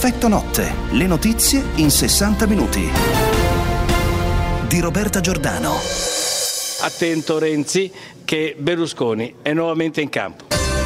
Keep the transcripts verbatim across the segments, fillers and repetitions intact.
Effetto notte, le notizie in sessanta minuti. Di Roberta Giordano. Attento Renzi, che Berlusconi è nuovamente in campo.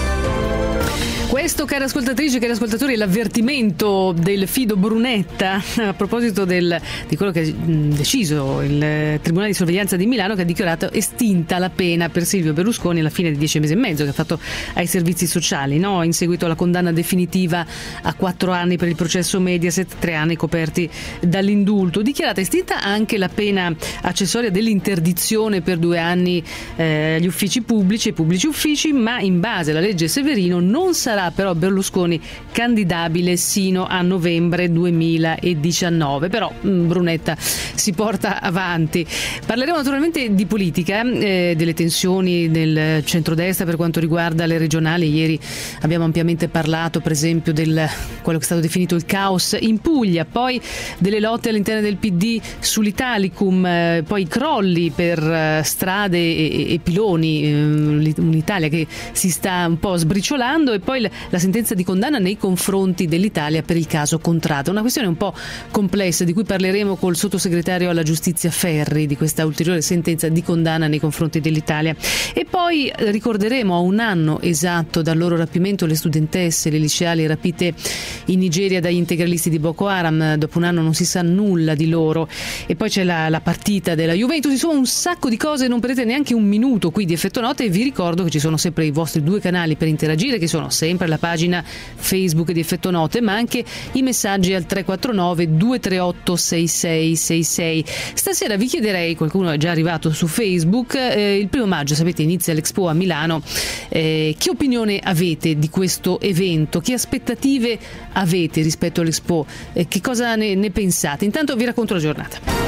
Questo, cari ascoltatrici e cari ascoltatori, è l'avvertimento del Fido Brunetta a proposito del, di quello che ha deciso il Tribunale di Sorveglianza di Milano, che ha dichiarato estinta la pena per Silvio Berlusconi alla fine di dieci mesi e mezzo che ha fatto ai servizi sociali, no? In seguito alla condanna definitiva a quattro anni per il processo Mediaset, tre anni coperti dall'indulto. Dichiarata estinta anche la pena accessoria dell'interdizione per due anni eh, agli uffici pubblici e pubblici uffici, ma in base alla legge Severino non sarà però Berlusconi candidabile sino a novembre duemiladiciannove. Però Brunetta si porta avanti. Parleremo naturalmente di politica, eh, delle tensioni nel centrodestra per quanto riguarda le regionali. Ieri abbiamo ampiamente parlato per esempio del quello che è stato definito il caos in Puglia, poi delle lotte all'interno del P D sull'Italicum, eh, poi i crolli per eh, strade e, e piloni, eh, un'Italia che si sta un po' sbriciolando, e poi la sentenza di condanna nei confronti dell'Italia per il caso Contrada. Una questione un po' complessa di cui parleremo col sottosegretario alla giustizia Ferri, di questa ulteriore sentenza di condanna nei confronti dell'Italia. E poi ricorderemo a un anno esatto dal loro rapimento le studentesse, le liceali rapite in Nigeria dagli integralisti di Boko Haram. Dopo un anno non si sa nulla di loro. E poi c'è la, la partita della Juventus, insomma un sacco di cose, non perdete neanche un minuto qui di Effetto Notte, e vi ricordo che ci sono sempre i vostri due canali per interagire, che sono sempre la pagina Facebook di Effetto Note, ma anche i messaggi al tre quattro nove due tre otto sei sei sei sei. Stasera vi chiederei, qualcuno è già arrivato su Facebook, eh, il primo maggio, sapete, inizia l'Expo a Milano, eh, che opinione avete di questo evento? Che aspettative avete rispetto all'Expo? Eh, che cosa ne, ne pensate? Intanto vi racconto la giornata.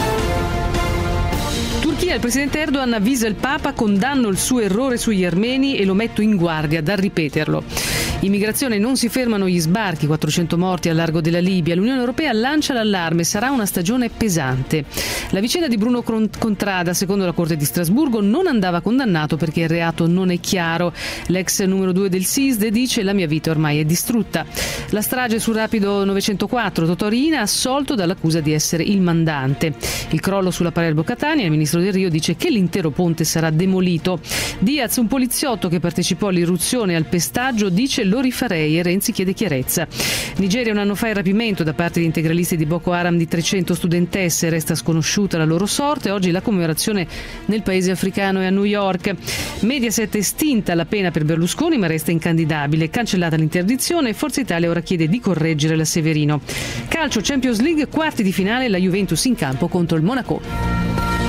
Turchia, il presidente Erdogan avvisa il Papa: condanno il suo errore sugli armeni e lo metto in guardia dal ripeterlo. Immigrazione, non si fermano gli sbarchi, quattrocento morti al largo della Libia. L'Unione Europea lancia l'allarme: sarà una stagione pesante. La vicenda di Bruno Contrada, secondo la Corte di Strasburgo, non andava condannato perché il reato non è chiaro. L'ex numero due del S I S D E dice: la mia vita ormai è distrutta. La strage sul rapido novecentoquattro, Totò Riina assolto dall'accusa di essere il mandante. Il crollo sulla Palermo-Catania, il ministro Del Rio dice che l'intero ponte sarà demolito. Diaz, un poliziotto che partecipò all'irruzione e al pestaggio, dice: lo rifarei, e Renzi chiede chiarezza. Nigeria, un anno fa il rapimento da parte di integralisti di Boko Haram di trecento studentesse, resta sconosciuta la loro sorte. Oggi la commemorazione nel paese africano e a New York. Mediaset, estinta la pena per Berlusconi ma resta incandidabile, cancellata l'interdizione. Forza Italia ora chiede di correggere la Severino. Calcio, Champions League, quarti di finale, la Juventus in campo contro il Monaco.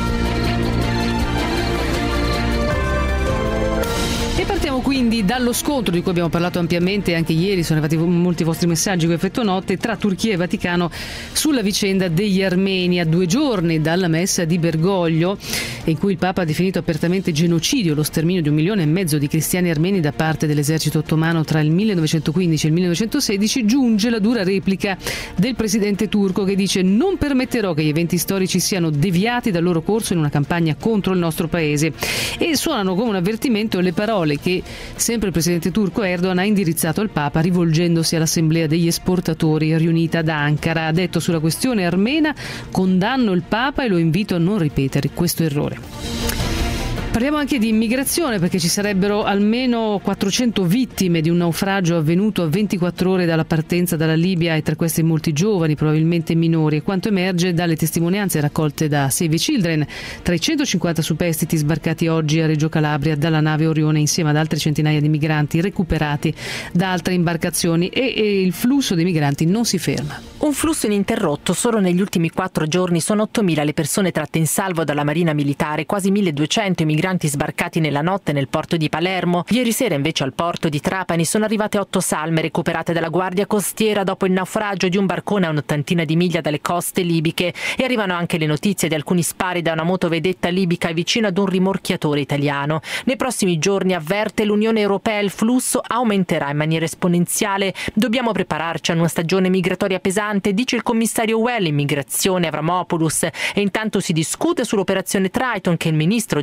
E partiamo quindi dallo scontro di cui abbiamo parlato ampiamente anche ieri, sono arrivati molti vostri messaggi con Effetto Notte, tra Turchia e Vaticano sulla vicenda degli armeni, a due giorni dalla messa di Bergoglio, in cui il Papa ha definito apertamente genocidio lo sterminio di un milione e mezzo di cristiani armeni da parte dell'esercito ottomano tra il millenovecentoquindici e il millenovecentosedici. Giunge la dura replica del presidente turco, che dice: non permetterò che gli eventi storici siano deviati dal loro corso in una campagna contro il nostro paese. E suonano come un avvertimento le parole che sempre il presidente turco Erdogan ha indirizzato al Papa, rivolgendosi all'assemblea degli esportatori riunita ad Ankara. Ha detto: sulla questione armena condanno il Papa e lo invito a non ripetere questo errore. Parliamo anche di immigrazione, perché ci sarebbero almeno quattrocento vittime di un naufragio avvenuto a ventiquattro ore dalla partenza dalla Libia, e tra queste molti giovani, probabilmente minori, e quanto emerge dalle testimonianze raccolte da Save the Children. Tra i centocinquanta superstiti sbarcati oggi a Reggio Calabria dalla nave Orione, insieme ad altre centinaia di migranti recuperati da altre imbarcazioni, e, e il flusso dei migranti non si ferma. Un flusso ininterrotto. Solo negli ultimi quattro giorni sono ottomila le persone tratte in salvo dalla Marina Militare, quasi milleduecento i migranti sbarcati nella notte nel porto di Palermo. Ieri sera invece al porto di Trapani sono arrivate otto salme recuperate dalla Guardia Costiera dopo il naufragio di un barcone a un'ottantina di miglia dalle coste libiche, e arrivano anche le notizie di alcuni spari da una motovedetta libica vicino ad un rimorchiatore italiano. Nei prossimi giorni, avverte l'Unione Europea, il flusso aumenterà in maniera esponenziale. Dobbiamo prepararci a una stagione migratoria pesante, dice il commissario U E all'immigrazione Avramopoulos, e intanto si discute sull'operazione Triton che il ministro Gentiloni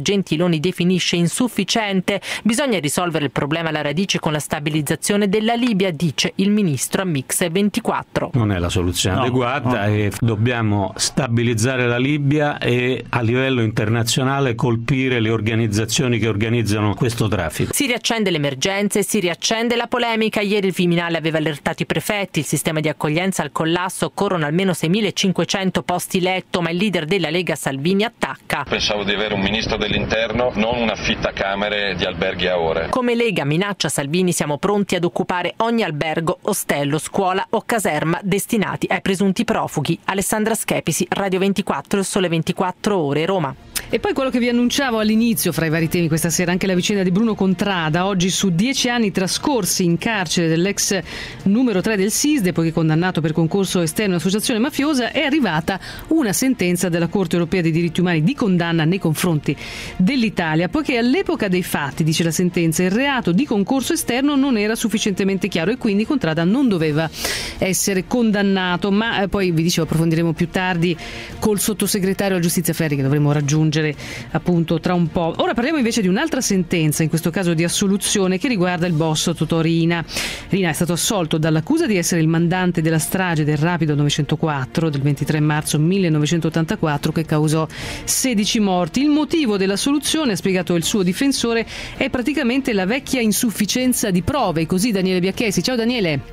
Meloni definisce insufficiente. Bisogna risolvere il problema alla radice con la stabilizzazione della Libia, dice il ministro a Mix ventiquattro. Non è la soluzione no, adeguata no. E dobbiamo stabilizzare la Libia e a livello internazionale colpire le organizzazioni che organizzano questo traffico. Si riaccende l'emergenza e si riaccende la polemica. Ieri il Viminale aveva allertato i prefetti, il sistema di accoglienza al collasso, occorrono almeno seimilacinquecento posti letto, ma il leader della Lega Salvini attacca. Pensavo di avere un ministro dell'interno, non un affittacamere di alberghi a ore. Come Lega minaccia Salvini, siamo pronti ad occupare ogni albergo, ostello, scuola o caserma destinati ai presunti profughi. Alessandra Schepisi, Radio ventiquattro, Sole ventiquattro Ore, Roma. E poi quello che vi annunciavo all'inizio, fra i vari temi questa sera, anche la vicenda di Bruno Contrada. Oggi, su dieci anni trascorsi in carcere dell'ex numero tre del SISDE, poiché condannato per concorso esterno in associazione mafiosa, è arrivata una sentenza della Corte Europea dei Diritti Umani di condanna nei confronti dell'Italia, poiché all'epoca dei fatti, dice la sentenza, il reato di concorso esterno non era sufficientemente chiaro e quindi Contrada non doveva essere condannato. Ma eh, poi vi dicevo, approfondiremo più tardi col sottosegretario alla giustizia Ferri, che dovremo raggiungere appunto tra un po'. Ora parliamo invece di un'altra sentenza, in questo caso di assoluzione, che riguarda il boss Totò Riina. Riina è stato assolto dall'accusa di essere il mandante della strage del Rapido novecentoquattro del ventitré marzo millenovecentottantaquattro, che causò sedici morti. Il motivo dell'assoluzione, ha spiegato il suo difensore, è praticamente la vecchia insufficienza di prove. Così Daniele Biacchesi. Ciao Daniele.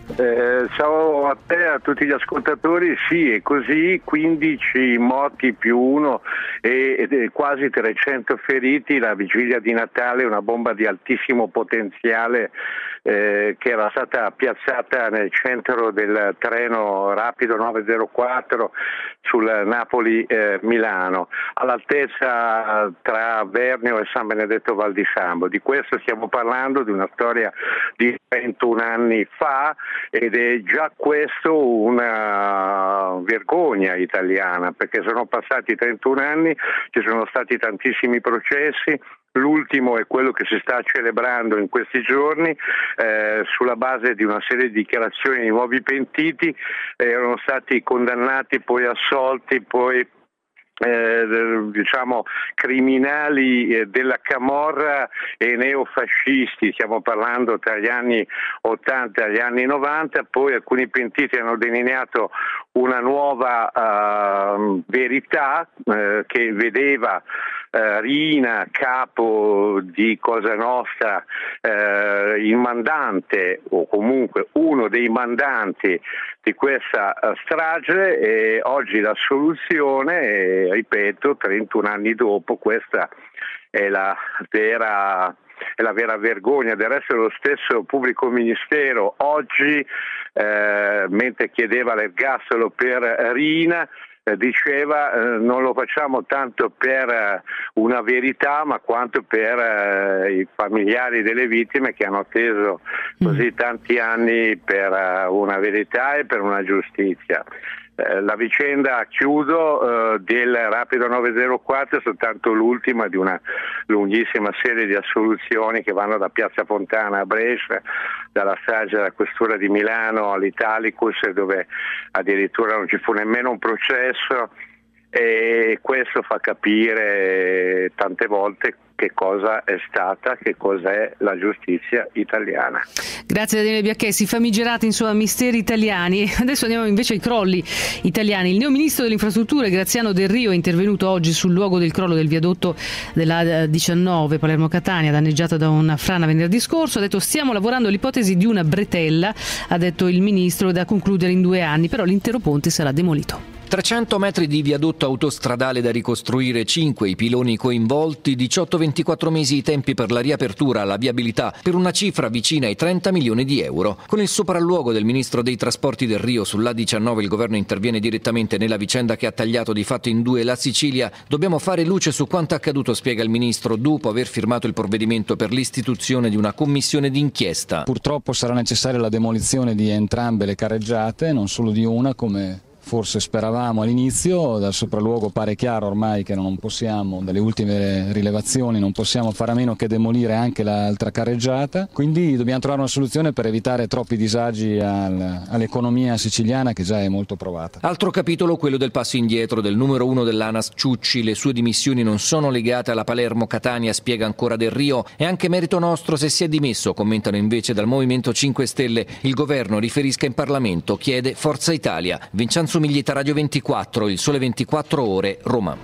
Eh, ciao a te e a tutti gli ascoltatori. Sì, è così, quindici morti più uno e, e quasi trecento feriti la vigilia di Natale, una bomba di altissimo potenziale eh, che era stata piazzata nel centro del treno rapido nove zero quattro sul Napoli-Milano, eh, all'altezza tra Vernio e San Benedetto Val di Sambo. Di questo stiamo parlando, di una storia di ventuno anni fa, ed è già questo una vergogna italiana, perché sono passati trentuno anni, ci sono stati tantissimi processi. L'ultimo è quello che si sta celebrando in questi giorni, eh, sulla base di una serie di dichiarazioni di nuovi pentiti, eh, erano stati condannati, poi assolti, poi Eh, diciamo criminali eh, della camorra e neofascisti. Stiamo parlando tra gli anni ottanta e gli anni novanta. Poi alcuni pentiti hanno delineato una nuova uh, verità uh, che vedeva uh, Riina, capo di Cosa Nostra, uh, il mandante o comunque uno dei mandanti di questa uh, strage, e oggi la soluzione è, ripeto, trentuno anni dopo. Questa è la vera è la vera vergogna. Del resto lo stesso pubblico ministero oggi, eh, mentre chiedeva l'ergastolo per Riina, eh, diceva eh, non lo facciamo tanto per eh, una verità, ma quanto per eh, i familiari delle vittime che hanno atteso così tanti anni per eh, una verità e per una giustizia. La vicenda, chiudo, eh, del Rapido nove zero quattro è soltanto l'ultima di una lunghissima serie di assoluzioni che vanno da Piazza Fontana a Brescia, dalla strage della questura di Milano all'Italicus, dove addirittura non ci fu nemmeno un processo, e questo fa capire tante volte che cosa è stata, che cos'è la giustizia italiana. Grazie Daniele Biacchesi. Famigerati insomma misteri italiani. Adesso andiamo invece ai crolli italiani. Il neoministro delle infrastrutture Graziano Delrio è intervenuto oggi sul luogo del crollo del viadotto della diciannove Palermo-Catania, danneggiato da una frana venerdì scorso. Ha detto: stiamo lavorando all'ipotesi di una bretella, ha detto il ministro, da concludere in due anni, però l'intero ponte sarà demolito. trecento metri di viadotto autostradale da ricostruire, cinque i piloni coinvolti, diciotto ventiquattro mesi i tempi per la riapertura alla viabilità, per una cifra vicina ai trenta milioni di euro. Con il sopralluogo del ministro dei trasporti Delrio sull'A diciannove, il governo interviene direttamente nella vicenda che ha tagliato di fatto in due la Sicilia. Dobbiamo fare luce su quanto accaduto, spiega il ministro, dopo aver firmato il provvedimento per l'istituzione di una commissione d'inchiesta. Purtroppo sarà necessaria la demolizione di entrambe le carreggiate, non solo di una come forse speravamo all'inizio. Dal sopralluogo pare chiaro ormai che non possiamo, dalle ultime rilevazioni, non possiamo fare a meno che demolire anche l'altra carreggiata, quindi dobbiamo trovare una soluzione per evitare troppi disagi al, all'economia siciliana, che già è molto provata. Altro capitolo quello del passo indietro del numero uno dell'ANAS Ciucci. Le sue dimissioni non sono legate alla Palermo-Catania, spiega ancora Del Rio. È anche merito nostro se si è dimesso, commentano invece dal Movimento cinque Stelle. Il governo riferisca in Parlamento, chiede Forza Italia. Vincenzo Miglietta, Radio ventiquattro, Il Sole ventiquattro Ore, Roma.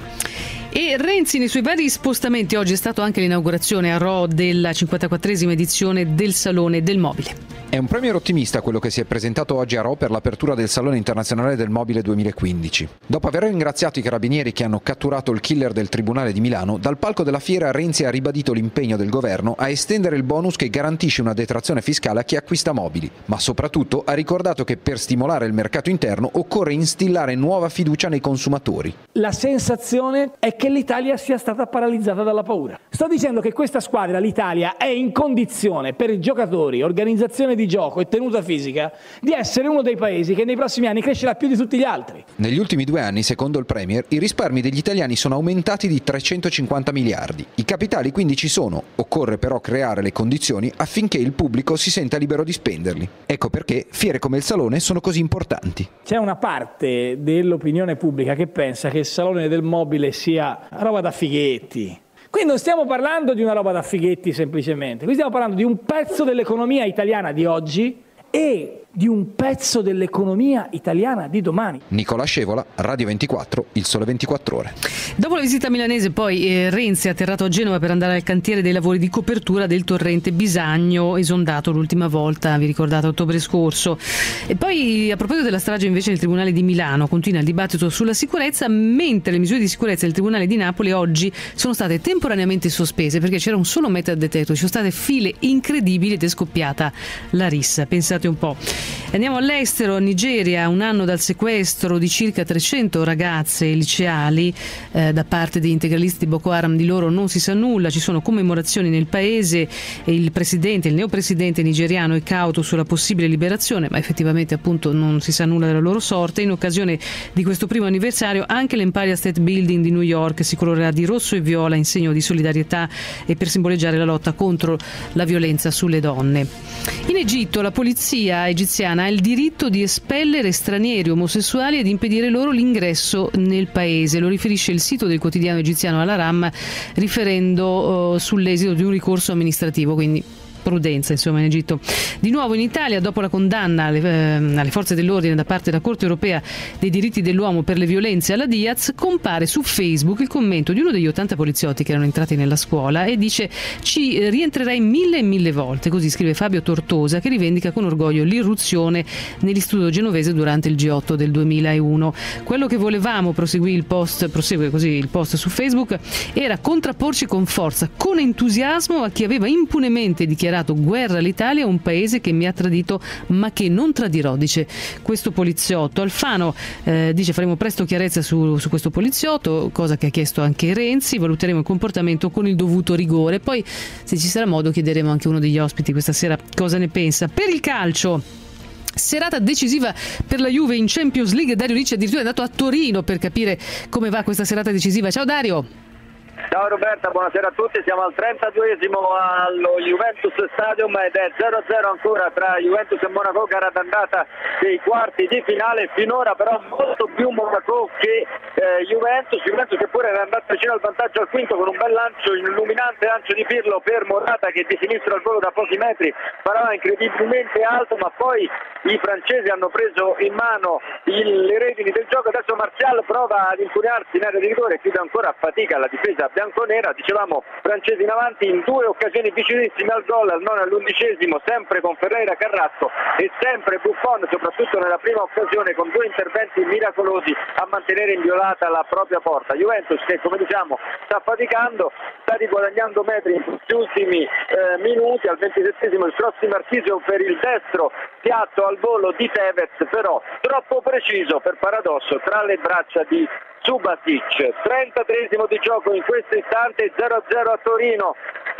E Renzi nei suoi vari spostamenti. Oggi è stato anche l'inaugurazione a Rho della cinquantaquattresima edizione del Salone del Mobile. È un premier ottimista quello che si è presentato oggi a Rho per l'apertura del Salone Internazionale del Mobile duemilaquindici. Dopo aver ringraziato i carabinieri che hanno catturato il killer del Tribunale di Milano, dal palco della fiera Renzi ha ribadito l'impegno del governo a estendere il bonus che garantisce una detrazione fiscale a chi acquista mobili, ma soprattutto ha ricordato che per stimolare il mercato interno occorre instillare nuova fiducia nei consumatori. La sensazione è che l'Italia sia stata paralizzata dalla paura. Sto dicendo che questa squadra, l'Italia, è in condizione per i giocatori, organizzazione di gioco e tenuta fisica di essere uno dei paesi che nei prossimi anni crescerà più di tutti gli altri. Negli ultimi due anni, secondo il Premier, i risparmi degli italiani sono aumentati di trecentocinquanta miliardi. I capitali quindi ci sono, occorre però creare le condizioni affinché il pubblico si senta libero di spenderli. Ecco perché fiere come il Salone sono così importanti. C'è una parte dell'opinione pubblica che pensa che il Salone del Mobile sia roba da fighetti. Qui non stiamo parlando di una roba da fighetti semplicemente, qui stiamo parlando di un pezzo dell'economia italiana di oggi e di un pezzo dell'economia italiana di domani. Nicola Scevola, Radio ventiquattro, Il Sole ventiquattro Ore. Dopo la visita milanese poi eh, Renzi è atterrato a Genova per andare al cantiere dei lavori di copertura del torrente Bisagno, esondato l'ultima volta, vi ricordate, ottobre scorso. E poi a proposito della strage invece del Tribunale di Milano, continua il dibattito sulla sicurezza, mentre le misure di sicurezza del Tribunale di Napoli oggi sono state temporaneamente sospese perché c'era un solo metadetector, ci sono state file incredibili ed è scoppiata la rissa. Pensate un po'. Andiamo all'estero, Nigeria, un anno dal sequestro di circa trecento ragazze liceali eh, da parte degli integralisti Boko Haram. Di loro non si sa nulla, ci sono commemorazioni nel paese e il presidente, il neopresidente nigeriano è cauto sulla possibile liberazione, ma effettivamente appunto non si sa nulla della loro sorte. In occasione di questo primo anniversario anche l'Empire State Building di New York si colorerà di rosso e viola in segno di solidarietà e per simboleggiare la lotta contro la violenza sulle donne. In Egitto la polizia egiziana ha il diritto di espellere stranieri omosessuali ed impedire loro l'ingresso nel paese. Lo riferisce il sito del quotidiano egiziano Al-Aram, riferendo uh, sull'esito di un ricorso amministrativo, quindi prudenza insomma in Egitto. Di nuovo in Italia, dopo la condanna alle, eh, alle forze dell'ordine da parte della Corte Europea dei diritti dell'uomo per le violenze alla Diaz, compare su Facebook il commento di uno degli ottanta poliziotti che erano entrati nella scuola e dice: ci rientrerei mille e mille volte, così scrive Fabio Tortosa, che rivendica con orgoglio l'irruzione nell'istituto genovese durante il G otto del duemilauno. Quello che volevamo, proseguì il post, prosegue così il post su Facebook, era contrapporci con forza, con entusiasmo a chi aveva impunemente dichiarato guerra all'Italia, un paese che mi ha tradito ma che non tradirò, dice questo poliziotto. Alfano eh, dice: faremo presto chiarezza su, su questo poliziotto, cosa che ha chiesto anche Renzi, valuteremo il comportamento con il dovuto rigore, poi se ci sarà modo chiederemo anche a uno degli ospiti questa sera cosa ne pensa. Per il calcio, serata decisiva per la Juve in Champions League. Dario Ricci addirittura è andato a Torino per capire come va questa serata decisiva. Ciao Dario. Ciao Roberta, buonasera a tutti, siamo al trentaduesimo allo Juventus Stadium ed è zero a zero ancora tra Juventus e Monaco, gara d'andata dei quarti di finale, finora però molto più Monaco che eh, Juventus, Juventus che pure era andato vicino al vantaggio al quinto con un bel lancio, un illuminante lancio di Pirlo per Morata che di sinistra al volo da pochi metri parava incredibilmente alto, ma poi i francesi hanno preso in mano il, le redini del gioco. Adesso Martial prova ad infuriarsi in area di rigore, chiude ancora a fatica la difesa bianconera. Dicevamo francesi in avanti in due occasioni vicinissime al gol, al nono e all'undicesimo, sempre con Ferreira, Carrasco e sempre Buffon, soprattutto nella prima occasione con due interventi miracolosi a mantenere inviolata la propria porta. Juventus che, come diciamo, sta faticando, sta riguadagnando metri in questi ultimi eh, minuti. Al ventisettesimo il cross di Marchisio per il destro, piatto al volo di Tevez, però troppo preciso per paradosso tra le braccia di Subasic. trentatreesimo di gioco in questo istante, zero a zero a Torino,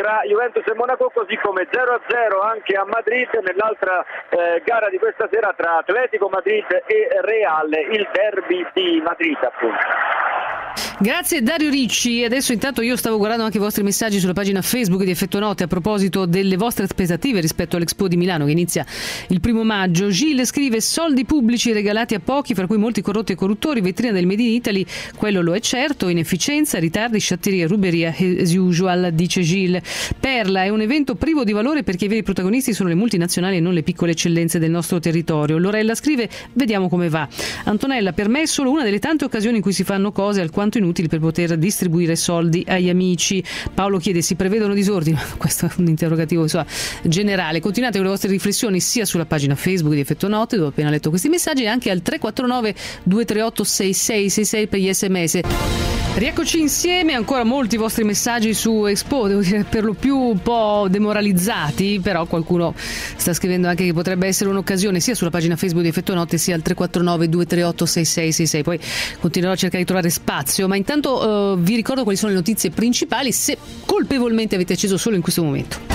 tra Juventus e Monaco, così come zero a zero anche a Madrid nell'altra eh, gara di questa sera tra Atletico Madrid e Real, il derby di Madrid appunto. Grazie Dario Ricci. Adesso intanto io stavo guardando anche i vostri messaggi sulla pagina Facebook di Effetto Notte a proposito delle vostre aspettative rispetto all'Expo di Milano che inizia il primo maggio. Gilles scrive: soldi pubblici regalati a pochi, fra cui molti corrotti e corruttori, vetrina del Made in Italy, quello lo è certo, inefficienza, ritardi, sciatteria, ruberia as usual, dice Gilles. Perla: è un evento privo di valore perché i veri protagonisti sono le multinazionali e non le piccole eccellenze del nostro territorio. Lorella scrive: vediamo come va. Antonella: per me è solo una delle tante occasioni in cui si fanno cose alquanto inutili per poter distribuire soldi agli amici. Paolo chiede: si prevedono disordini? Questo è un interrogativo insomma, generale. Continuate con le vostre riflessioni sia sulla pagina Facebook di Effetto Notte, dove ho appena letto questi messaggi, e anche al tre quattro nove due tre otto sei sei sei sei per gli sms. Rieccoci insieme, ancora molti vostri messaggi su Expo, devo dire per lo più un po' demoralizzati, però qualcuno sta scrivendo anche che potrebbe essere un'occasione sia sulla pagina Facebook di Effetto Notte sia al tre quattro nove due tre otto sei sei sei sei. Poi continuerò a cercare di trovare spazio, ma intanto uh, vi ricordo quali sono le notizie principali se colpevolmente avete acceso solo in questo momento.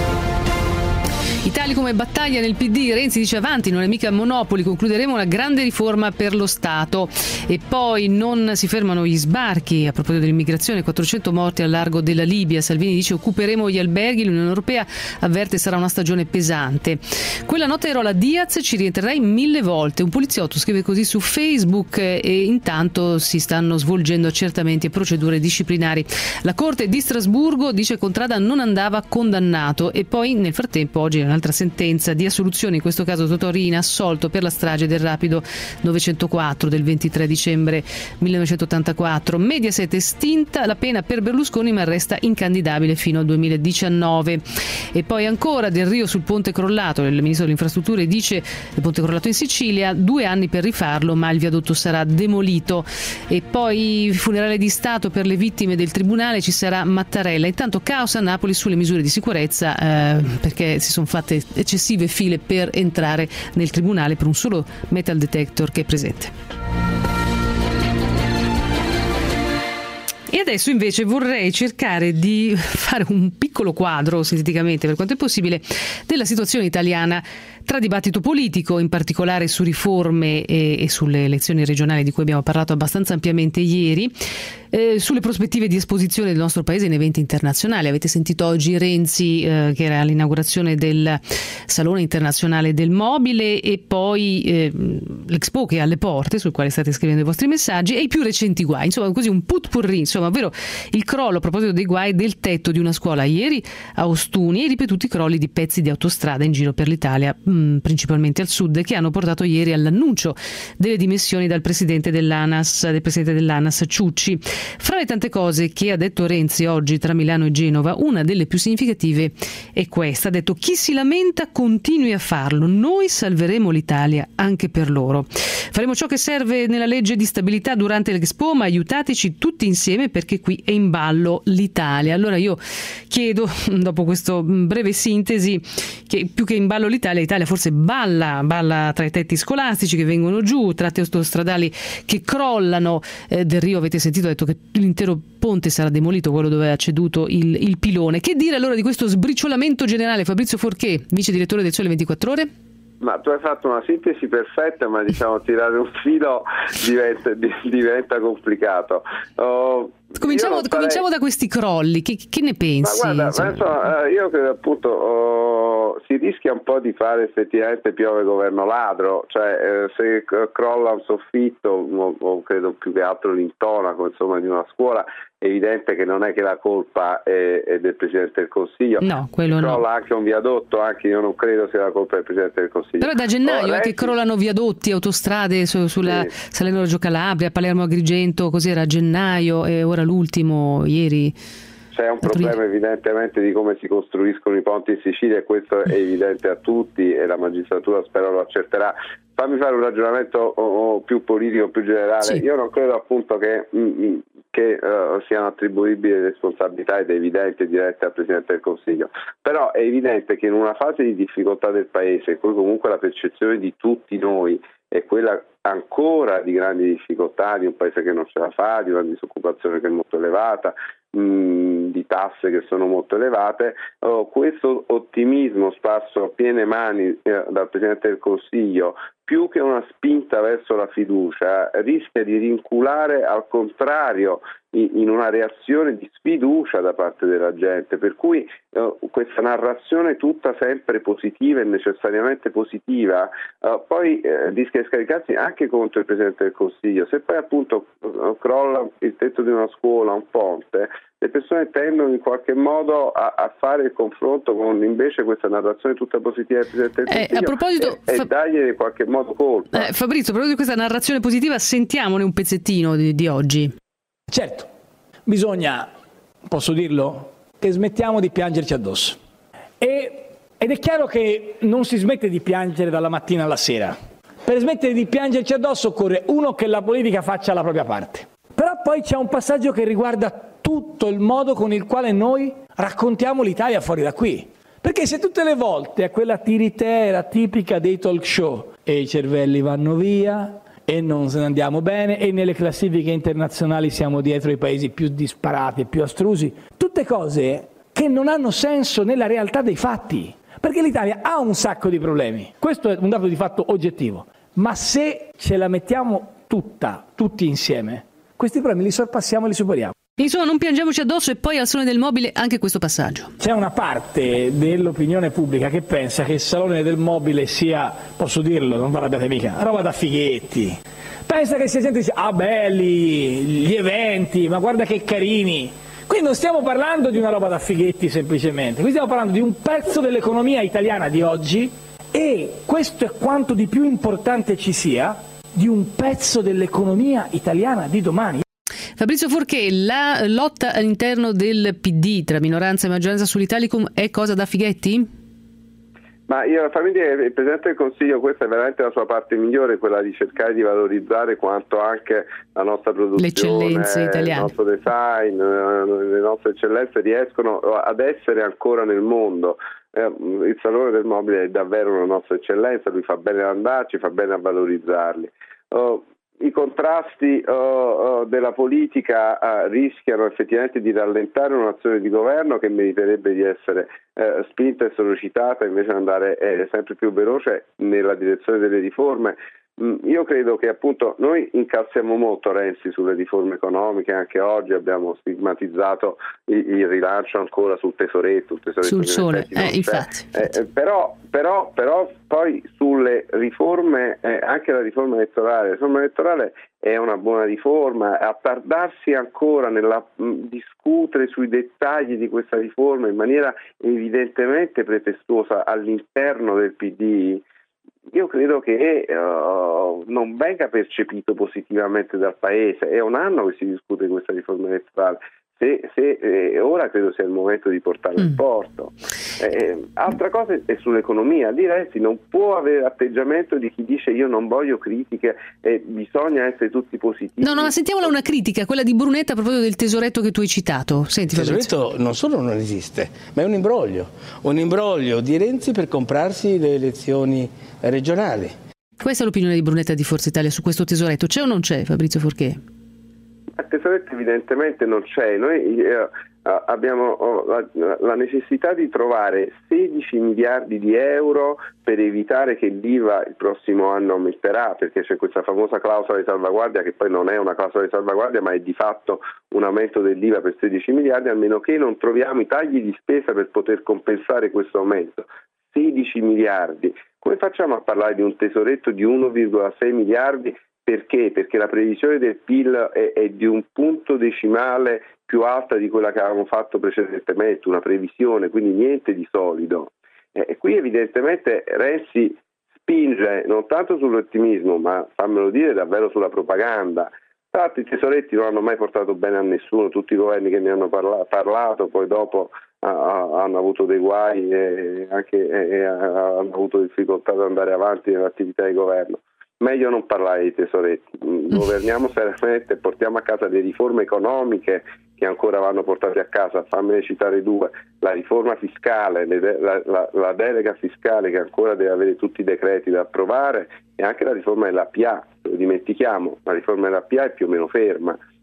Italicum e battaglia nel P D, Renzi dice avanti, non è mica Monopoli, concluderemo una grande riforma per lo Stato. E poi non si fermano gli sbarchi, a proposito dell'immigrazione, quattrocento morti al largo della Libia, Salvini dice occuperemo gli alberghi, l'Unione Europea avverte sarà una stagione pesante. Quella notte ero alla Diaz, ci rientrerei mille volte, un poliziotto scrive così su Facebook, e intanto si stanno svolgendo accertamenti e procedure disciplinari. La Corte di Strasburgo dice Contrada non andava condannato, e poi nel frattempo oggi un'altra sentenza di assoluzione, in questo caso Totorina assolto per la strage del Rapido novecentoquattro del ventitré dicembre millenovecentottantaquattro. Mediaset estinta la pena per Berlusconi ma resta incandidabile fino al duemiladiciannove. E poi ancora Del Rio sul ponte crollato, il ministro delle infrastrutture dice il ponte crollato in Sicilia, due anni per rifarlo ma il viadotto sarà demolito. E poi funerale di Stato per le vittime del tribunale, ci sarà Mattarella. Intanto caos a Napoli sulle misure di sicurezza eh, perché si sono fatte eccessive file per entrare nel tribunale per un solo metal detector che è presente. E adesso invece vorrei cercare di fare un piccolo quadro, sinteticamente per quanto è possibile, della situazione italiana tra dibattito politico, in particolare su riforme e, e sulle elezioni regionali di cui abbiamo parlato abbastanza ampiamente ieri, eh, sulle prospettive di esposizione del nostro paese in eventi internazionali. Avete sentito oggi Renzi eh, che era all'inaugurazione del Salone Internazionale del Mobile, e poi eh, l'Expo che è alle porte, sul quale state scrivendo i vostri messaggi, e i più recenti guai, insomma così un putpurri, insomma, ovvero il crollo, a proposito dei guai, del tetto di una scuola ieri a Ostuni e i ripetuti crolli di pezzi di autostrada in giro per l'Italia, mh, principalmente al sud, che hanno portato ieri all'annuncio delle dimissioni dal presidente dell'ANAS, del presidente dell'ANAS Ciucci. Fra le tante cose che ha detto Renzi oggi tra Milano e Genova, una delle più significative è questa: ha detto chi si lamenta continui a farlo, noi salveremo l'Italia anche per loro. Faremo ciò che serve nella legge di stabilità durante l'Expo, ma aiutateci tutti insieme perché qui è in ballo l'Italia. Allora io chiedo, dopo questa breve sintesi, che più che in ballo l'Italia, l'Italia forse balla, balla tra i tetti scolastici che vengono giù, tratte autostradali che crollano. Eh, Del Rio, avete sentito, ha detto che l'intero ponte sarà demolito, quello dove ha ceduto il, il pilone. Che dire allora di questo sbriciolamento generale? Fabrizio Forché, vice direttore del Sole ventiquattro Ore. Ma tu hai fatto una sintesi perfetta, ma diciamo tirare un filo diventa, diventa complicato. Oh, cominciamo, farei... cominciamo da questi crolli, che, che ne pensi? Ma guarda, ma insomma, io credo appunto oh, si rischia un po' di fare effettivamente piove governo ladro, cioè eh, se crolla un soffitto o, o credo più che altro l'intonaco insomma di una scuola, è evidente che non è che la colpa è, è del Presidente del Consiglio. No, quello no. Crolla anche un viadotto, anche io non credo sia la colpa del Presidente del Consiglio. Però è da gennaio oh, eh, che crollano viadotti, autostrade su, sulla sì. Salerno-Reggio Calabria, Palermo-Agrigento, cos'era a gennaio, e ora l'ultimo ieri. C'è un problema evidentemente di come si costruiscono i ponti in Sicilia, e questo è evidente a tutti e la magistratura spero lo accerterà. Fammi fare un ragionamento oh, oh, più politico, più generale. Sì. Io non credo appunto che, mm, che uh, siano attribuibili responsabilità ed evidenti dirette al Presidente del Consiglio, però è evidente che in una fase di difficoltà del Paese, in cui comunque la percezione di tutti noi è quella ancora di grandi difficoltà, di un Paese che non ce la fa, di una disoccupazione che è molto elevata, mh, di tasse che sono molto elevate. Oh, questo ottimismo sparso a piene mani eh, dal Presidente del Consiglio, più che una spinta verso la fiducia, rischia di rinculare al contrario in una reazione di sfiducia da parte della gente, per cui eh, questa narrazione tutta sempre positiva e necessariamente positiva eh, poi eh, rischia di scaricarsi anche contro il Presidente del Consiglio. Se poi appunto eh, crolla il tetto di una scuola, un ponte, le persone tendono in qualche modo a, a fare il confronto con invece questa narrazione tutta positiva del Presidente del Consiglio eh, a proposito, e, fa... e dargli in qualche modo colpa. Eh, Fabrizio, a proposito di questa narrazione positiva, sentiamone un pezzettino di, di oggi. Certo, bisogna, posso dirlo, che smettiamo di piangerci addosso. E, ed è chiaro che non si smette di piangere dalla mattina alla sera. Per smettere di piangerci addosso occorre, uno, che la politica faccia la propria parte. Però poi c'è un passaggio che riguarda tutto il modo con il quale noi raccontiamo l'Italia fuori da qui. Perché se tutte le volte è quella tiritera tipica dei talk show e i cervelli vanno via e non se ne andiamo bene e nelle classifiche internazionali siamo dietro i paesi più disparati e più astrusi, tutte cose che non hanno senso nella realtà dei fatti, perché l'Italia ha un sacco di problemi, questo è un dato di fatto oggettivo, ma se ce la mettiamo tutta, tutti insieme, questi problemi li sorpassiamo e li superiamo. Insomma, non piangiamoci addosso. E poi al Salone del Mobile anche questo passaggio. C'è una parte dell'opinione pubblica che pensa che il Salone del Mobile sia, posso dirlo, non arrabbiate mica, roba da fighetti. Pensa che sia gente che dice, ah belli, gli eventi, ma guarda che carini. Qui non stiamo parlando di una roba da fighetti semplicemente, qui stiamo parlando di un pezzo dell'economia italiana di oggi e, questo è quanto di più importante ci sia, di un pezzo dell'economia italiana di domani. Fabrizio Forché, la lotta all'interno del P D tra minoranza e maggioranza sull'Italicum è cosa da fighetti? Ma io fammi dire che il Presidente del Consiglio, questa è veramente la sua parte migliore, quella di cercare di valorizzare quanto anche la nostra produzione, l'eccellenza italiana, il nostro design, le nostre eccellenze riescono ad essere ancora nel mondo. Il Salone del Mobile è davvero una nostra eccellenza, lui fa bene ad andarci, fa bene a valorizzarli. Uh, I contrasti uh, uh, della politica uh, rischiano effettivamente di rallentare un'azione di governo che meriterebbe di essere uh, spinta e sollecitata, invece di andare eh, sempre più veloce nella direzione delle riforme. Mm, io credo che appunto noi incalziamo molto Renzi sulle riforme economiche, anche oggi abbiamo stigmatizzato il, il rilancio ancora sul tesoretto, il tesoretto sul sole, eh, infatti. Eh, però, però, però poi sulle riforme, eh, anche la riforma elettorale, la riforma elettorale è una buona riforma, attardarsi ancora nella mh, discutere sui dettagli di questa riforma in maniera evidentemente pretestuosa all'interno del P D, io credo che uh, non venga percepito positivamente dal Paese. È un anno che si discute di questa riforma elettorale. Se, se, eh, ora credo sia il momento di portarla in porto. Eh, altra cosa è sull'economia. Lì Renzi non può avere l'atteggiamento di chi dice io non voglio critiche e bisogna essere tutti positivi. No, no, ma sentiamola una critica, quella di Brunetta a proposito del tesoretto che tu hai citato. Senti, il tesoretto non solo non esiste, ma è un imbroglio. Un imbroglio di Renzi per comprarsi le elezioni regionali. Questa è l'opinione di Brunetta di Forza Italia su questo tesoretto. C'è o non c'è, Fabrizio Forché? Il tesoretto evidentemente non c'è, noi eh, abbiamo oh, la, la necessità di trovare sedici miliardi di euro per evitare che l'I V A il prossimo anno aumenterà, perché c'è questa famosa clausola di salvaguardia che poi non è una clausola di salvaguardia ma è di fatto un aumento dell'I V A per sedici miliardi, a meno che non troviamo i tagli di spesa per poter compensare questo aumento. sedici miliardi, come facciamo a parlare di un tesoretto di uno virgola sei miliardi? Perché? Perché la previsione del P I L è, è di un punto decimale più alta di quella che avevamo fatto precedentemente, una previsione, quindi niente di solido. E eh, qui evidentemente Renzi spinge non tanto sull'ottimismo, ma fammelo dire davvero sulla propaganda. Tra l'altro i tesoretti non hanno mai portato bene a nessuno, tutti i governi che ne hanno parla- parlato poi dopo uh, hanno avuto dei guai e anche e, uh, hanno avuto difficoltà ad andare avanti nell'attività di governo. Meglio non parlare di tesoretti, governiamo seriamente e portiamo a casa le riforme economiche che ancora vanno portate a casa. Fammene citare due: la riforma fiscale, la, la, la delega fiscale che ancora deve avere tutti i decreti da approvare, e anche la riforma della P A. Lo dimentichiamo, la riforma della P A è più o meno ferma.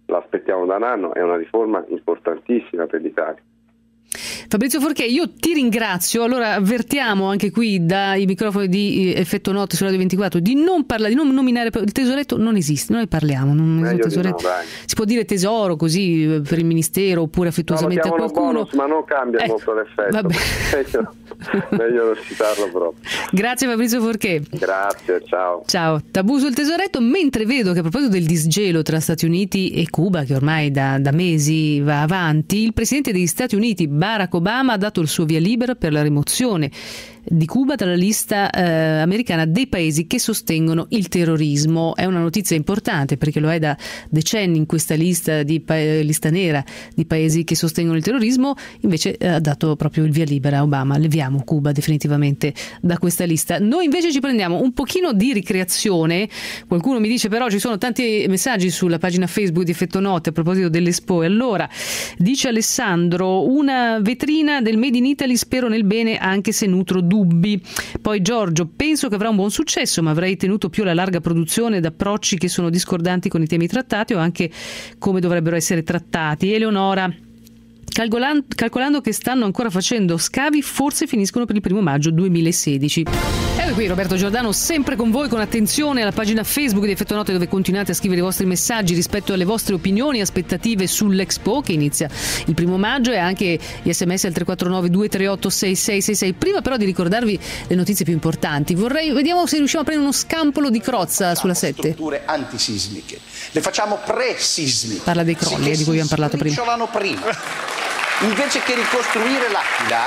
l'aspettiamo da un anno, è una riforma importantissima per l'Italia. Fabrizio Forché, io ti ringrazio. Allora avvertiamo anche qui dai microfoni di Effetto Notte su Radio ventiquattro di non parlare, di non nominare il tesoretto, non esiste, noi parliamo, non esiste tesoretto. No, si può dire tesoro così per il ministero oppure affettuosamente no, a qualcuno. Bonus, ma non cambia eh, molto l'effetto. Meglio, meglio non citarlo proprio. Grazie Fabrizio Forché. Grazie, ciao. Ciao. Tabù sul tesoretto, mentre vedo che a proposito del disgelo tra Stati Uniti e Cuba, che ormai da, da mesi va avanti, il presidente degli Stati Uniti Barack Obama ha dato il suo via libera per la rimozione di Cuba dalla lista eh, americana dei paesi che sostengono il terrorismo. È una notizia importante perché lo è da decenni in questa lista di pa- lista nera di paesi che sostengono il terrorismo. Invece eh, ha dato proprio il via libera a Obama. Leviamo Cuba definitivamente da questa lista. Noi invece ci prendiamo un pochino di ricreazione. Qualcuno mi dice però ci sono tanti messaggi sulla pagina Facebook di Effetto Notte a proposito dell'Expo. E allora dice Alessandro: una vetrina del Made in Italy, spero nel bene anche se nutro dubbi. Poi Giorgio: penso che avrà un buon successo, ma avrei tenuto più alla larga produzione ed approcci che sono discordanti con i temi trattati o anche come dovrebbero essere trattati. Eleonora: calcolando che stanno ancora facendo scavi, forse finiscono per il primo maggio duemilasedici. Ecco qui Roberto Giordano, sempre con voi, con attenzione alla pagina Facebook di Effetto Notte, dove continuate a scrivere i vostri messaggi rispetto alle vostre opinioni e aspettative sull'Expo che inizia il primo maggio, e anche gli sms al tre quattro nove due tre otto sei sei sei sei. Prima però di ricordarvi le notizie più importanti, vorrei vediamo se riusciamo a prendere uno scampolo di Crozza sulla sette. Strutture antisismiche, le facciamo pre-sismiche. Parla dei crolli, eh, di cui abbiamo parlato prima. prima. Invece che ricostruire l'Aquila,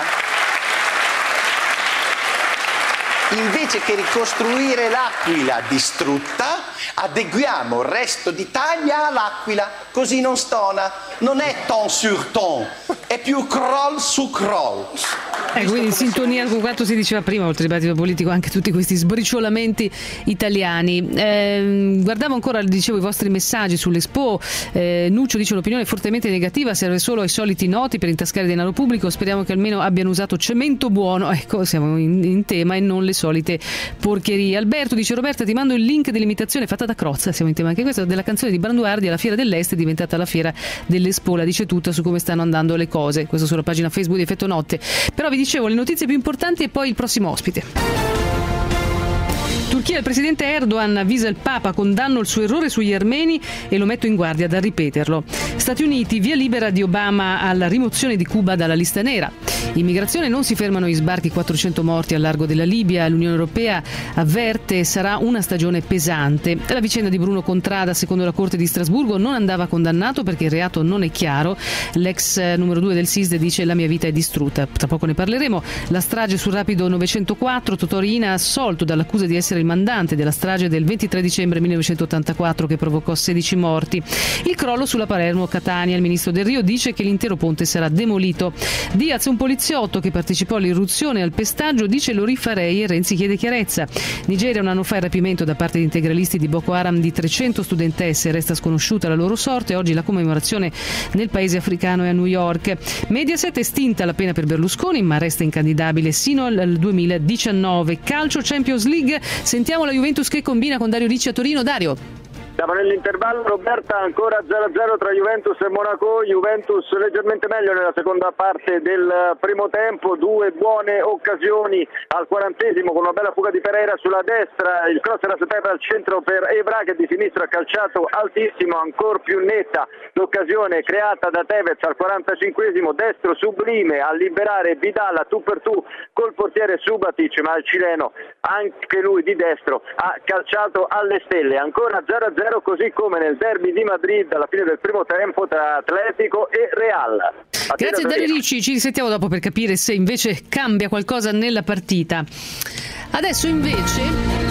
invece che ricostruire l'Aquila distrutta, adeguiamo il resto d'Italia all'Aquila, così non stona. Non è ton sur ton, è più crawl su crawl. Eh, quindi in sintonia con quanto si diceva prima, oltre al dibattito politico, anche tutti questi sbriciolamenti italiani. Eh, guardavo ancora, dicevo, i vostri messaggi sull'Expo. Eh, Nuccio dice: un'opinione fortemente negativa, serve solo ai soliti noti per intascare denaro pubblico, speriamo che almeno abbiano usato cemento buono. Ecco, siamo in, in tema e non le solite porcherie. Alberto dice: Roberta, ti mando il link dell'imitazione fatta da Crozza, siamo in tema anche questo, della canzone di Branduardi alla Fiera dell'Est, è diventata la Fiera dell'Expo. La dice tutta su come stanno andando le cose, questo sulla pagina Facebook di Effetto Notte. Però vi dicevo le notizie più importanti e poi il prossimo ospite. Turchia, il presidente Erdogan avvisa il Papa: condanno il suo errore sugli armeni e lo metto in guardia da ripeterlo. Stati Uniti, via libera di Obama alla rimozione di Cuba dalla lista nera. Immigrazione, non si fermano gli sbarchi, quattrocento morti al largo della Libia. L'Unione Europea avverte: sarà una stagione pesante. La vicenda di Bruno Contrada, secondo la Corte di Strasburgo, non andava condannato perché il reato non è chiaro. L'ex numero due del SISDE dice: la mia vita è distrutta. Tra poco ne parleremo. La strage sul rapido novecentoquattro, Totò Riina assolto dall'accusa di essere il mandante della strage del ventitré dicembre millenovecentottantaquattro che provocò sedici morti. Il crollo sulla Palermo-Catania, il ministro Del Rio dice che l'intero ponte sarà demolito. Diaz, un poliziotto che partecipò all'irruzione e al pestaggio, dice: lo rifarei, e Renzi chiede chiarezza. Nigeria, un anno fa il rapimento da parte di integralisti di Boko Haram di trecento studentesse, resta sconosciuta la loro sorte. Oggi la commemorazione nel paese africano è a New York. Mediaset, estinta la pena per Berlusconi, ma resta incandidabile sino al duemiladiciannove. Calcio, Champions League, sentiamo la Juventus che combina con Dario Ricci a Torino. Dario. Siamo nell'intervallo, Roberta, ancora zero a zero tra Juventus e Monaco. Juventus leggermente meglio nella seconda parte del primo tempo, due buone occasioni al quarantesimo con una bella fuga di Pereira sulla destra, il cross era settato al centro per Evra che di sinistra ha calciato altissimo, ancora più netta l'occasione creata da Tevez al quarantacinquesimo, destro sublime a liberare Vidal a tu per tu col portiere Subatic, ma il cileno anche lui di destro ha calciato alle stelle. Ancora zero a zero, così come nel derby di Madrid alla fine del primo tempo tra Atletico e Real. A Grazie Dario Ricci, ci risentiamo dopo per capire se invece cambia qualcosa nella partita. Adesso invece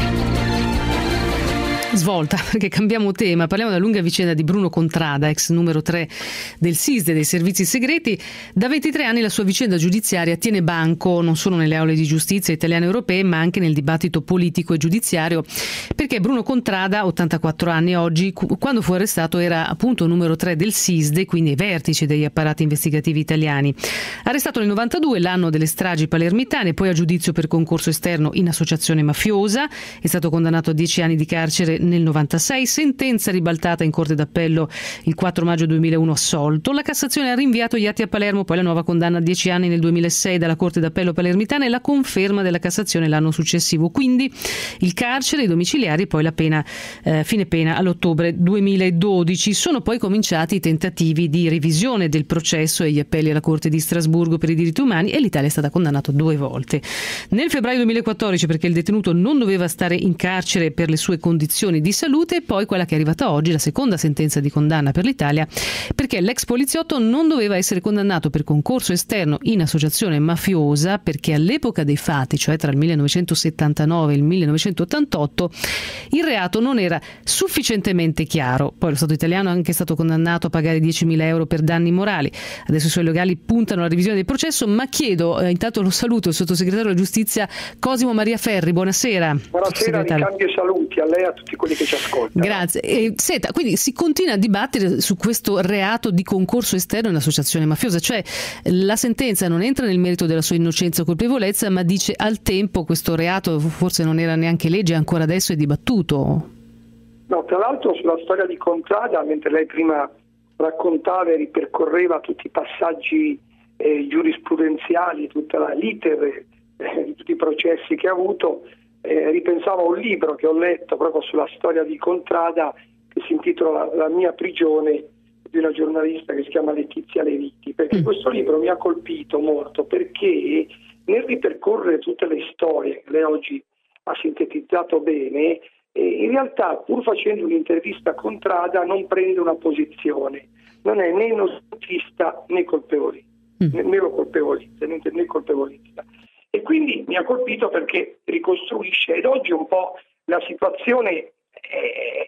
svolta, perché cambiamo tema, parliamo della lunga vicenda di Bruno Contrada, ex numero tre del SISDE, dei servizi segreti. Da ventitré anni la sua vicenda giudiziaria tiene banco non solo nelle aule di giustizia italiane e europee, ma anche nel dibattito politico e giudiziario, perché Bruno Contrada, ottantaquattro anni oggi, quando fu arrestato era appunto numero tre del SISDE, quindi ai vertici degli apparati investigativi italiani. Arrestato nel novantadue, l'anno delle stragi palermitane, poi a giudizio per concorso esterno in associazione mafiosa, è stato condannato a dieci anni di carcere nel novantasei, sentenza ribaltata in Corte d'Appello il quattro maggio duemilauno, assolto. La Cassazione ha rinviato Iatti a Palermo, poi la nuova condanna a dieci anni nel duemilasei dalla Corte d'Appello palermitana e la conferma della Cassazione l'anno successivo. Quindi il carcere, i domiciliari e poi la pena, eh, fine pena all'ottobre duemiladodici. Sono poi cominciati i tentativi di revisione del processo e gli appelli alla Corte di Strasburgo per i diritti umani e l'Italia è stata condannato due volte. Nel febbraio duemilaquattordici perché il detenuto non doveva stare in carcere per le sue condizioni di salute, e poi quella che è arrivata oggi, la seconda sentenza di condanna per l'Italia, perché l'ex poliziotto non doveva essere condannato per concorso esterno in associazione mafiosa, perché all'epoca dei fatti, cioè tra il millenovecentosettantanove e il millenovecentottantotto, il reato non era sufficientemente chiaro. Poi lo Stato italiano è anche stato condannato a pagare diecimila euro per danni morali. Adesso i suoi legali puntano alla revisione del processo, ma chiedo, eh, intanto lo saluto, il sottosegretario della Giustizia Cosimo Maria Ferri. Buonasera. Buonasera, ricambio e saluti a lei e a tutti quelli che ci ascoltano. Grazie. E, senta, quindi si continua a dibattere su questo reato di concorso esterno in associazione mafiosa, cioè la sentenza non entra nel merito della sua innocenza o colpevolezza, ma dice al tempo questo reato forse non era neanche legge, ancora adesso è dibattuto. No, tra l'altro sulla storia di Contrada, mentre lei prima raccontava e ripercorreva tutti i passaggi eh, giurisprudenziali, tutta la l'iter eh, di tutti i processi che ha avuto, eh, ripensavo a un libro che ho letto proprio sulla storia di Contrada che si intitola La, la mia prigione, di una giornalista che si chiama Letizia Leviti, perché mm. questo libro mi ha colpito molto, perché nel ripercorrere tutte le storie che lei oggi ha sintetizzato bene, eh, in realtà pur facendo un'intervista a Contrada non prende una posizione, non è né innocentista né colpevolista, mm. né, né lo colpevolista, né, né colpevolista. E quindi mi ha colpito perché ricostruisce, ed oggi un po' la situazione è,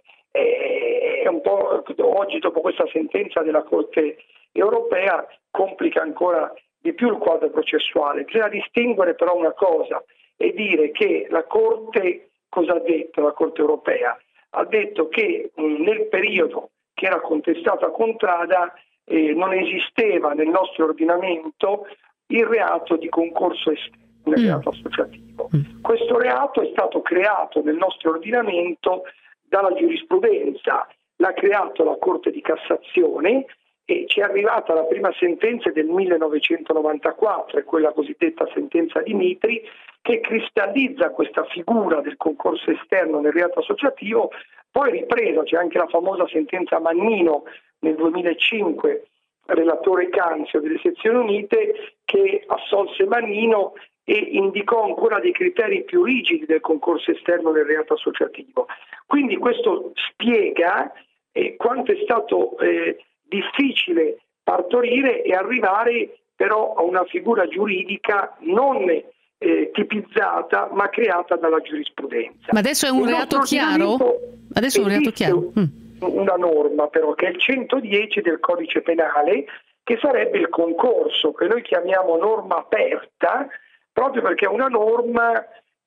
è un po', oggi dopo questa sentenza della Corte europea complica ancora di più il quadro processuale. Bisogna distinguere però una cosa e dire che la Corte, cosa ha detto la Corte europea? Ha detto che mh, nel periodo che era contestato a Contrada eh, non esisteva nel nostro ordinamento il reato di concorso esterno, il mm. reato associativo. Mm. Questo reato è stato creato nel nostro ordinamento dalla giurisprudenza, l'ha creato la Corte di Cassazione e ci è arrivata la prima sentenza del millenovecentonovantaquattro, è quella cosiddetta sentenza di Mitri, che cristallizza questa figura del concorso esterno nel reato associativo. Poi ripresa, c'è anche la famosa sentenza Mannino nel duemilacinque, relatore Canzio delle Sezioni Unite, che assolse Mannino e indicò ancora dei criteri più rigidi del concorso esterno nel reato associativo. Quindi questo spiega eh, quanto è stato eh, difficile partorire e arrivare però a una figura giuridica non eh, tipizzata ma creata dalla giurisprudenza. Ma adesso è un Il reato chiaro? Adesso è un reato chiaro. Mm. Una norma però che è il centodieci del codice penale, che sarebbe il concorso, che noi chiamiamo norma aperta, proprio perché è una norma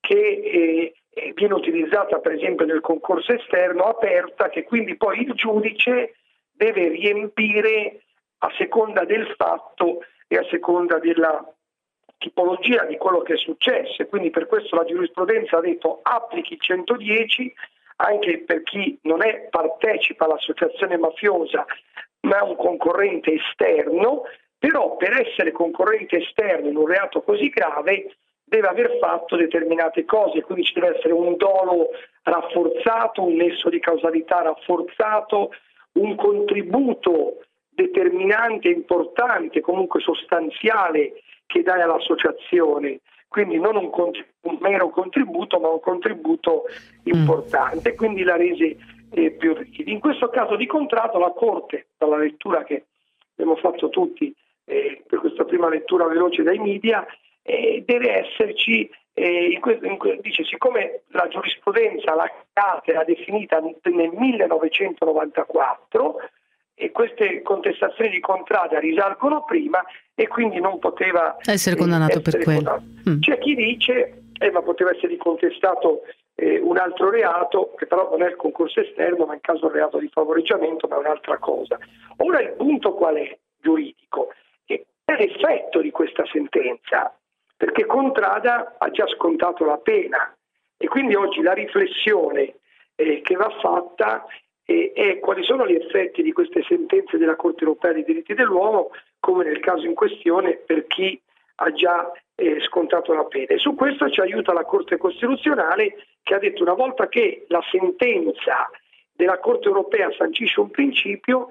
che eh, viene utilizzata per esempio nel concorso esterno, aperta, che quindi poi il giudice deve riempire a seconda del fatto e a seconda della tipologia di quello che è successo. E quindi per questo la giurisprudenza ha detto applichi il centodieci anche per chi non è partecipa all'associazione mafiosa ma è un concorrente esterno, però per essere concorrente esterno in un reato così grave deve aver fatto determinate cose, quindi ci deve essere un dolo rafforzato, un nesso di causalità rafforzato, un contributo determinante, importante, comunque sostanziale che dai all'associazione, quindi non un, contributo, un mero contributo ma un contributo importante, mm. quindi la rese eh, più rigida. In questo caso di contratto la Corte, dalla lettura che abbiamo fatto tutti eh, per questa prima lettura veloce dai media, eh, deve esserci, eh, in que- in que- dice siccome la giurisprudenza l'ha era definita nel millenovecentonovantaquattro e queste contestazioni di Contrada risalgono prima e quindi non poteva essere condannato eh, essere per quello. Mm. C'è chi dice eh, ma poteva essere contestato eh, un altro reato che però non è il concorso esterno ma in caso il reato di favoreggiamento, ma è un'altra cosa. Ora il punto qual è giuridico? Che è l'effetto di questa sentenza, perché Contrada ha già scontato la pena e quindi oggi la riflessione eh, che va fatta eh, è quali sono gli effetti di queste sentenze della Corte europea dei diritti dell'uomo, come nel caso in questione per chi ha già eh, scontato la pena. E su questo ci aiuta la Corte Costituzionale, che ha detto una volta che la sentenza della Corte Europea sancisce un principio,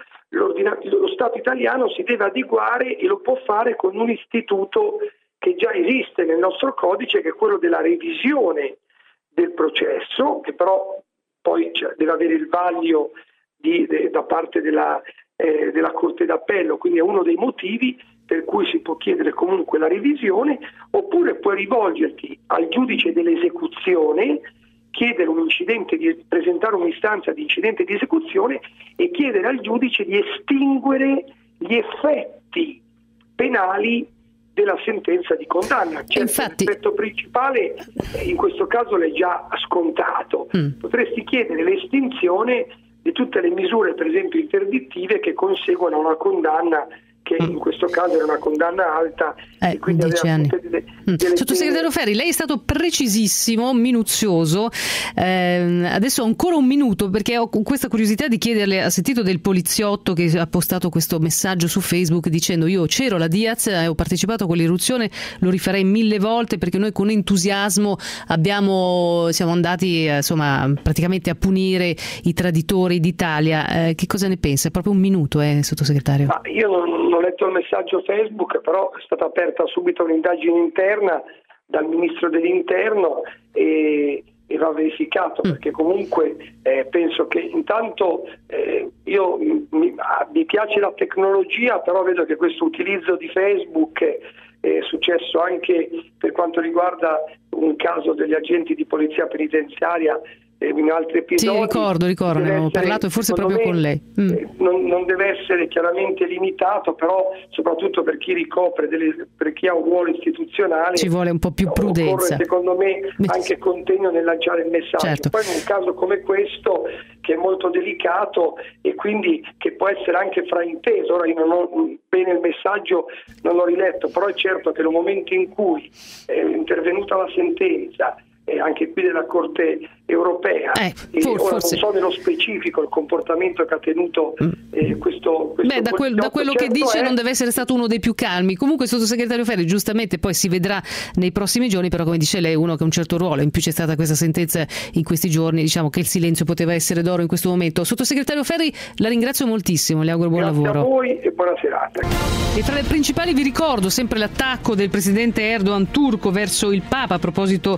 lo Stato italiano si deve adeguare e lo può fare con un istituto che già esiste nel nostro codice, che è quello della revisione del processo, che però poi deve avere il vaglio di, de, da parte della, eh, della Corte d'Appello, quindi è uno dei motivi per cui si può chiedere comunque la revisione, oppure puoi rivolgerti al giudice dell'esecuzione, chiedere un incidente di, presentare un'istanza di incidente di esecuzione e chiedere al giudice di estinguere gli effetti penali della sentenza di condanna. Certo, infatti... l'effetto principale in questo caso l'hai già scontato. Mm. Potresti chiedere l'estinzione di tutte le misure, per esempio interdittive, che conseguono una condanna che in questo caso era una condanna alta eh, e quindi dieci anni. Delle, mm. delle Sottosegretario Ferri, lei è stato precisissimo, minuzioso. Eh, adesso ho ancora un minuto perché ho questa curiosità di chiederle, ha sentito del poliziotto che ha postato questo messaggio su Facebook dicendo: io c'ero alla Diaz e ho partecipato a quell'irruzione, lo rifarei mille volte perché noi con entusiasmo abbiamo siamo andati insomma praticamente a punire i traditori d'Italia. Eh, che cosa ne pensa? È proprio un minuto, eh, Sottosegretario. Ma io non ho letto il messaggio Facebook, però è stata aperta subito un'indagine interna dal Ministro dell'Interno e, e va verificato, mm. perché comunque eh, penso che intanto eh, io mi, mi piace la tecnologia, però vedo che questo utilizzo di Facebook è successo anche per quanto riguarda un caso degli agenti di polizia penitenziaria in altri episodi. Sì, ricordo, ricordo, ne abbiamo parlato e forse proprio me, con lei. Mm. Non, non deve essere chiaramente limitato, però soprattutto per chi ricopre, delle, per chi ha un ruolo istituzionale ci vuole un po' più prudenza. Occorre, secondo me, anche contegno nel lanciare il messaggio. Certo. Poi in un caso come questo, che è molto delicato e quindi che può essere anche frainteso, ora io non ho bene il messaggio, non l'ho riletto, però è certo che nel momento in cui è intervenuta la sentenza, e anche qui della Corte Europea, eh, e for, ora forse. non so nello specifico il comportamento che ha tenuto eh, questo, questo Beh, da, quel, da quello certo che dice è... non deve essere stato uno dei più calmi. Comunque, Sottosegretario Ferri, giustamente poi si vedrà nei prossimi giorni, però come dice lei è uno che ha un certo ruolo, in più c'è stata questa sentenza in questi giorni, diciamo che il silenzio poteva essere d'oro in questo momento. Sottosegretario Ferri, la ringrazio moltissimo, le auguro buon Grazie lavoro. a voi e buona serata. E tra le principali vi ricordo sempre l'attacco del presidente Erdogan turco verso il Papa a proposito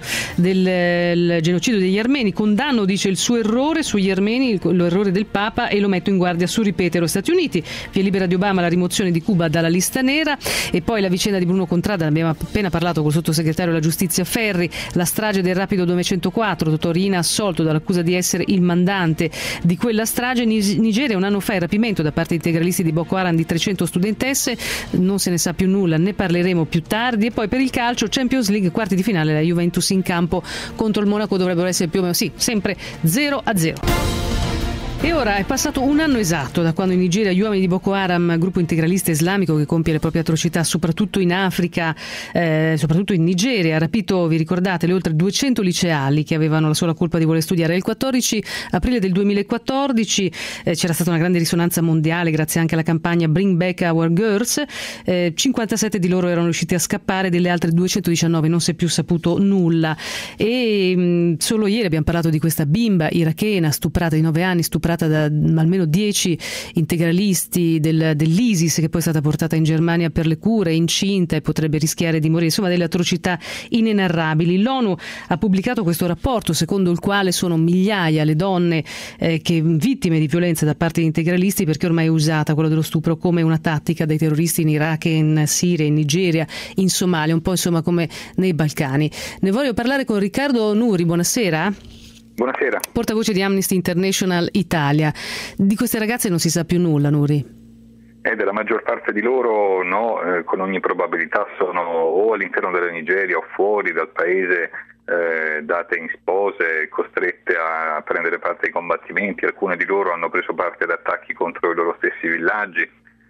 del genocidio degli armeni. Condanno, dice, il suo errore sugli armeni, l'errore del Papa, e lo metto in guardia su ripetere agli Stati Uniti. Via libera di Obama la rimozione di Cuba dalla lista nera. E poi la vicenda di Bruno Contrada, ne abbiamo appena parlato col sottosegretario della giustizia Ferri, la strage del Rapido duecentoquattro, dottor Riina assolto dall'accusa di essere il mandante di quella strage. Nigeria, un anno fa il rapimento da parte integralisti di Boko Haram di trecento studentesse, non se ne sa più nulla, ne parleremo più tardi. E poi per il calcio, Champions League, quarti di finale, la Juventus in campo contro il Monaco, dovrebbero essere più o meno, sì, sempre zero a zero. E ora è passato un anno esatto da quando in Nigeria gli uomini di Boko Haram, gruppo integralista islamico che compie le proprie atrocità soprattutto in Africa, eh, soprattutto in Nigeria, ha rapito, vi ricordate, le oltre duecento liceali che avevano la sola colpa di voler studiare. Il quattordici aprile del duemilaquattordici eh, c'era stata una grande risonanza mondiale grazie anche alla campagna Bring Back Our Girls. eh, cinquantasette di loro erano riusciti a scappare, delle altre duecentodiciannove non si è più saputo nulla. E mh, solo ieri abbiamo parlato di questa bimba irachena stuprata di nove anni, stuprata da almeno dieci integralisti del, dell'ISIS, che poi è stata portata in Germania per le cure, incinta e potrebbe rischiare di morire. Insomma, delle atrocità inenarrabili. L'ONU ha pubblicato questo rapporto secondo il quale sono migliaia le donne eh, che vittime di violenza da parte di integralisti, perché ormai è usata quello dello stupro come una tattica dai terroristi in Iraq, in Siria, in Nigeria, in Somalia, un po' insomma come nei Balcani. Ne voglio parlare con Riccardo Nuri. Buonasera. Buonasera. Portavoce di Amnesty International Italia. Di queste ragazze non si sa più nulla, Nuri? Eh, della maggior parte di loro no, eh, con ogni probabilità sono o all'interno della Nigeria o fuori dal paese, eh, date in spose, costrette a prendere parte ai combattimenti. Alcune di loro hanno preso parte ad attacchi contro i loro stessi villaggi,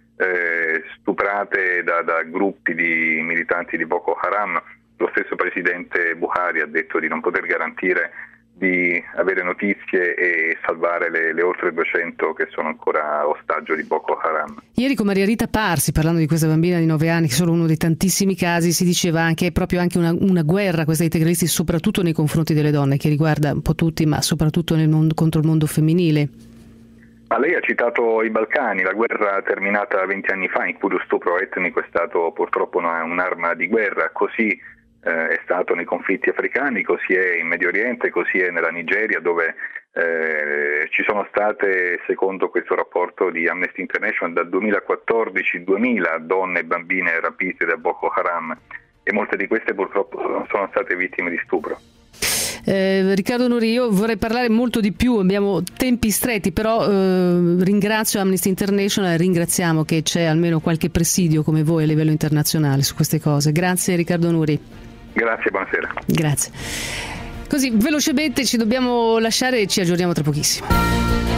eh, stuprate da, da gruppi di militanti di Boko Haram. Lo stesso presidente Buhari ha detto di non poter garantire di avere notizie e salvare le, le oltre duecento che sono ancora ostaggio di Boko Haram. Ieri con Maria Rita Parsi, parlando di questa bambina di nove anni, che è solo uno dei tantissimi casi, si diceva anche proprio anche una, una guerra, questa dei integralisti, soprattutto nei confronti delle donne, che riguarda un po' tutti, ma soprattutto nel mondo, contro il mondo femminile. Ma lei ha citato i Balcani, la guerra terminata venti anni fa, in cui lo stupro etnico è stato purtroppo una, un'arma di guerra, così Eh, è stato nei conflitti africani, così è in Medio Oriente, così è nella Nigeria, dove eh, ci sono state, secondo questo rapporto di Amnesty International, dal duemilaquattordici duemila donne e bambine rapite da Boko Haram, e molte di queste purtroppo sono state vittime di stupro. Eh, Riccardo Nuri, io vorrei parlare molto di più, abbiamo tempi stretti, però eh, ringrazio Amnesty International e ringraziamo che c'è almeno qualche presidio come voi a livello internazionale su queste cose. Grazie Riccardo Nuri. Grazie, buonasera. Grazie. Così velocemente ci dobbiamo lasciare e ci aggiorniamo tra pochissimo.